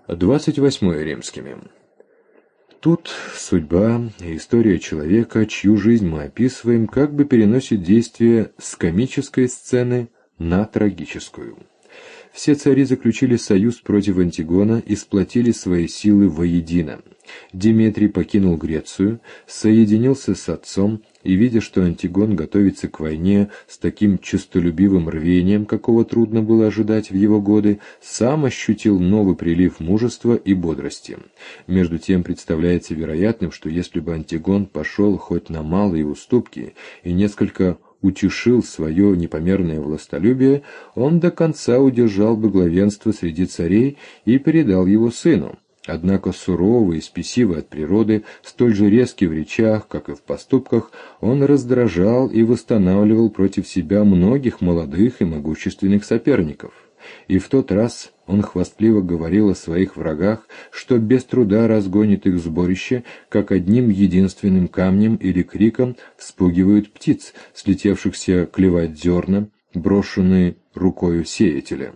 28 римскими. Тут судьба и история человека, чью жизнь мы описываем, как бы переносит действие с комической сцены на трагическую. Все цари заключили союз против Антигона и сплотили свои силы воедино. Деметрий покинул Грецию, соединился с отцом и, видя, что Антигон готовится к войне с таким честолюбивым рвением, какого трудно было ожидать в его годы, сам ощутил новый прилив мужества и бодрости. Между тем представляется вероятным, что если бы Антигон пошел хоть на малые уступки и несколько утешил свое непомерное властолюбие, он до конца удержал бы главенство среди царей и передал его сыну. Однако суровый и спесивый от природы, столь же резкий в речах, как и в поступках, он раздражал и восстанавливал против себя многих молодых и могущественных соперников. И в тот раз он хвастливо говорил о своих врагах, что без труда разгонит их сборище, как одним единственным камнем или криком вспугивают птиц, слетевшихся клевать зерна, брошенные рукою сеятеля.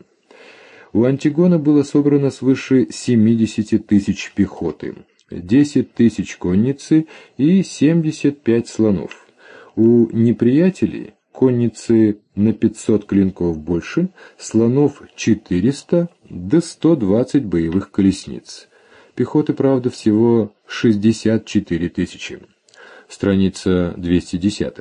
У Антигона было собрано свыше 70 тысяч пехоты, 10 тысяч конницы и 75 слонов. У неприятелей конницы на 500 клинков больше, слонов 400 да 120 боевых колесниц. Пехоты, правда, всего 64 тысячи. Страница 210.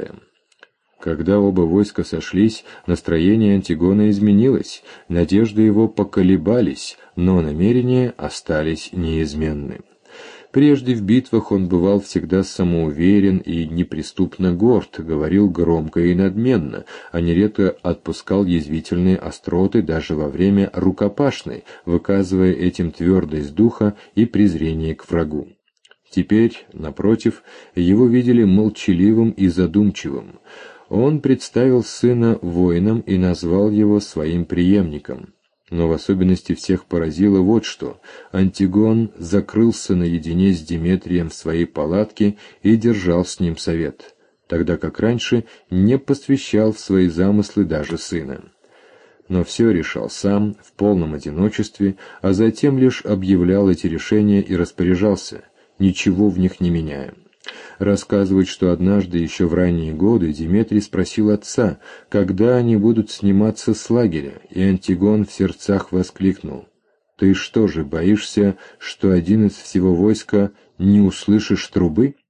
Когда оба войска сошлись, настроение Антигона изменилось, надежды его поколебались, но намерения остались неизменны. Прежде в битвах он бывал всегда самоуверен и неприступно горд, говорил громко и надменно, а нередко отпускал язвительные остроты даже во время рукопашной, выказывая этим твердость духа и презрение к врагу. Теперь, напротив, его видели молчаливым и задумчивым. Он представил сына воином и назвал его своим преемником. Но в особенности всех поразило вот что: Антигон закрылся наедине с Деметрием в своей палатке и держал с ним совет, тогда как раньше не посвящал в свои замыслы даже сына. Но все решал сам, в полном одиночестве, а затем лишь объявлял эти решения и распоряжался, ничего в них не меняя. Рассказывает, что однажды, еще в ранние годы, Деметрий спросил отца, когда они будут сниматься с лагеря, и Антигон в сердцах воскликнул: «Ты что же, боишься, что один из всего войска не услышишь трубы?»